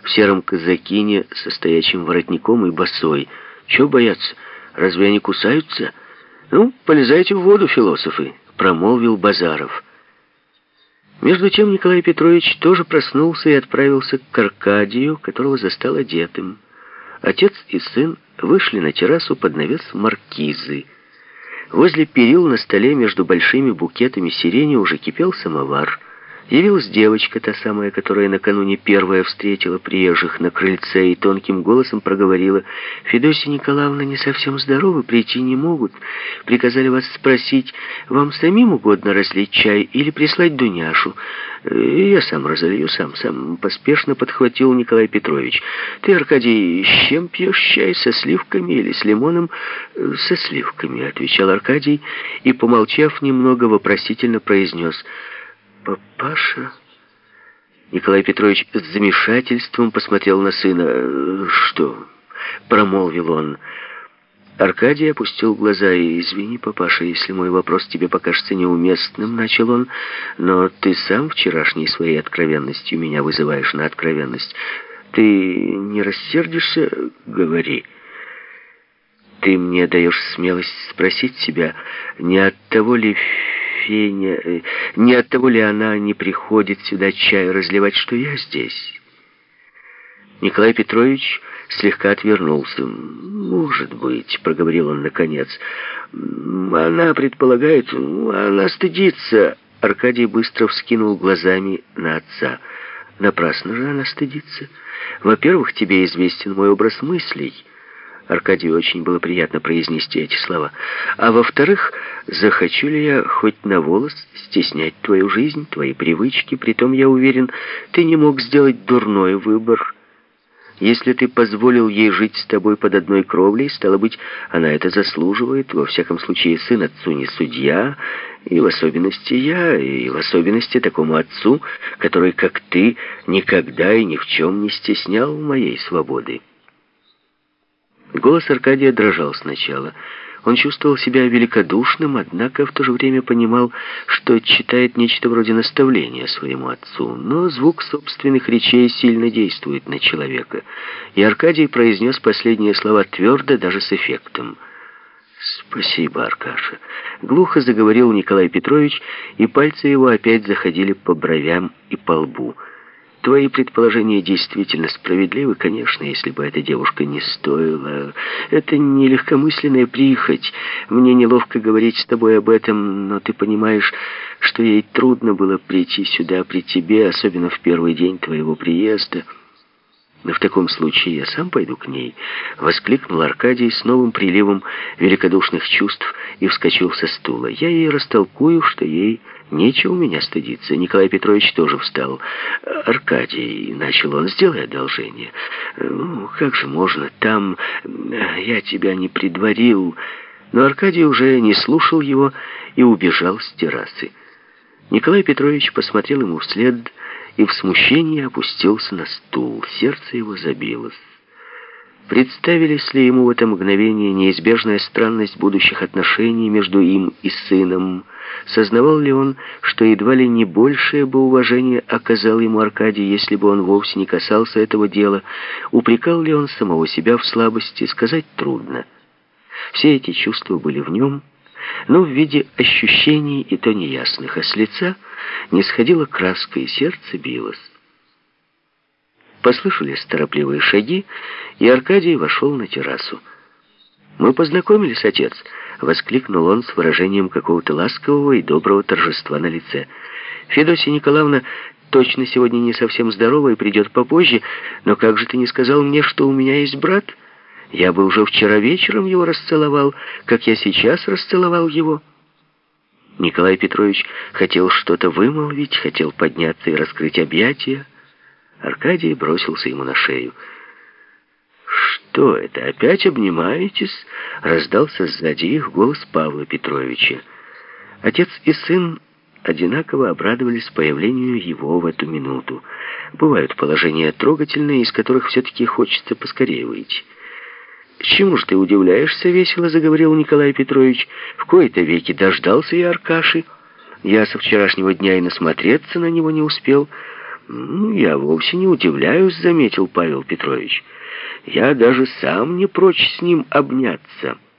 в сером казакине со стоячим воротником и босой. Чего бояться? Разве они кусаются? Ну, полезайте в воду, философы, промолвил Базаров. Между тем Николай Петрович тоже проснулся и отправился к Аркадию, которого застал одетым. Отец и сын вышли на террасу под навес маркизы. Возле перил на столе между большими букетами сирени уже кипел самовар. Явилась девочка, та самая, которая накануне первая встретила приезжих на крыльце и тонким голосом проговорила: «Федосия Николаевна не совсем здоровы, прийти не могут. Приказали вас спросить, вам самим угодно разлить чай или прислать Дуняшу?» «Я сам разолью, сам», — поспешно подхватил Николай Петрович. «Ты, Аркадий, с чем пьешь чай, со сливками или с лимоном?» «Со сливками», — отвечал Аркадий и, помолчав немного, вопросительно произнес: «Папаша?» Николай Петрович с замешательством посмотрел на сына. «Что?» — промолвил он. Аркадий опустил глаза и: «Извини, папаша, если мой вопрос тебе покажется неуместным», — начал он, «но ты сам вчерашней своей откровенностью меня вызываешь на откровенность. Ты не рассердишься? Говори. Ты мне даешь смелость спросить себя, не от того ли Феня, не от того ли она не приходит сюда чай разливать, что я здесь?» Николай Петрович слегка отвернулся. «Может быть», — проговорил он наконец. «Она предполагает, она стыдится». Аркадий быстро вскинул глазами на отца. «Напрасно же она стыдится. Во-первых, тебе известен мой образ мыслей». Аркадию очень было приятно произнести эти слова. «А во-вторых, захочу ли я хоть на волос стеснять твою жизнь, твои привычки? Притом, я уверен, ты не мог сделать дурной выбор. Если ты позволил ей жить с тобой под одной кровлей, стало быть, она это заслуживает. Во всяком случае, сын отцу не судья, и в особенности я, и в особенности такому отцу, который, как ты, никогда и ни в чем не стеснял моей свободы». Голос Аркадия дрожал сначала. Он чувствовал себя великодушным, однако в то же время понимал, что читает нечто вроде наставления своему отцу. Но звук собственных речей сильно действует на человека. И Аркадий произнес последние слова твердо, даже с эффектом. «Спасибо, Аркаша», — глухо заговорил Николай Петрович, и пальцы его опять заходили по бровям и по лбу. «Твои предположения действительно справедливы, конечно, если бы эта девушка не стоила. Это не легкомысленная прихоть. Мне неловко говорить с тобой об этом, но ты понимаешь, что ей трудно было прийти сюда при тебе, особенно в первый день твоего приезда. Но в таком случае я сам пойду к ней», — воскликнул Аркадий с новым приливом великодушных чувств и вскочил со стула. «Я ей растолкую, что ей нечего меня стыдиться». Николай Петрович тоже встал. «Аркадий», — начал он, — «сделай одолжение. Ну, как же можно? Там я тебя не предварил». Но Аркадий уже не слушал его и убежал с террасы. Николай Петрович посмотрел ему вслед и в смущении опустился на стул. Сердце его забилось. Представились ли ему в это мгновение неизбежная странность будущих отношений между им и сыном? Сознавал ли он, что едва ли не большее бы уважение оказал ему Аркадий, если бы он вовсе не касался этого дела? Упрекал ли он самого себя в слабости? Сказать трудно. Все эти чувства были в нем, но в виде ощущений, и то неясных, а с лица не сходила краска, и сердце билось. Послышались торопливые шаги, и Аркадий вошел на террасу. «Мы познакомились, отец!» — воскликнул он с выражением какого-то ласкового и доброго торжества на лице. «Федосия Николаевна точно сегодня не совсем здорова и придет попозже, но как же ты не сказал мне, что у меня есть брат? Я бы уже вчера вечером его расцеловал, как я сейчас расцеловал его». Николай Петрович хотел что-то вымолвить, хотел подняться и раскрыть объятия. Аркадий бросился ему на шею. «Что это, опять обнимаетесь?» — раздался сзади их голос Павла Петровича. Отец и сын одинаково обрадовались появлению его в эту минуту. Бывают положения трогательные, из которых все-таки хочется поскорее выйти. «Чему ж ты удивляешься?» — весело заговорил Николай Петрович. «В кои-то веки дождался я Аркаши. Я со вчерашнего дня и насмотреться на него не успел. «Я вовсе не удивляюсь», — заметил Павел Петрович. «Я даже сам не прочь с ним обняться».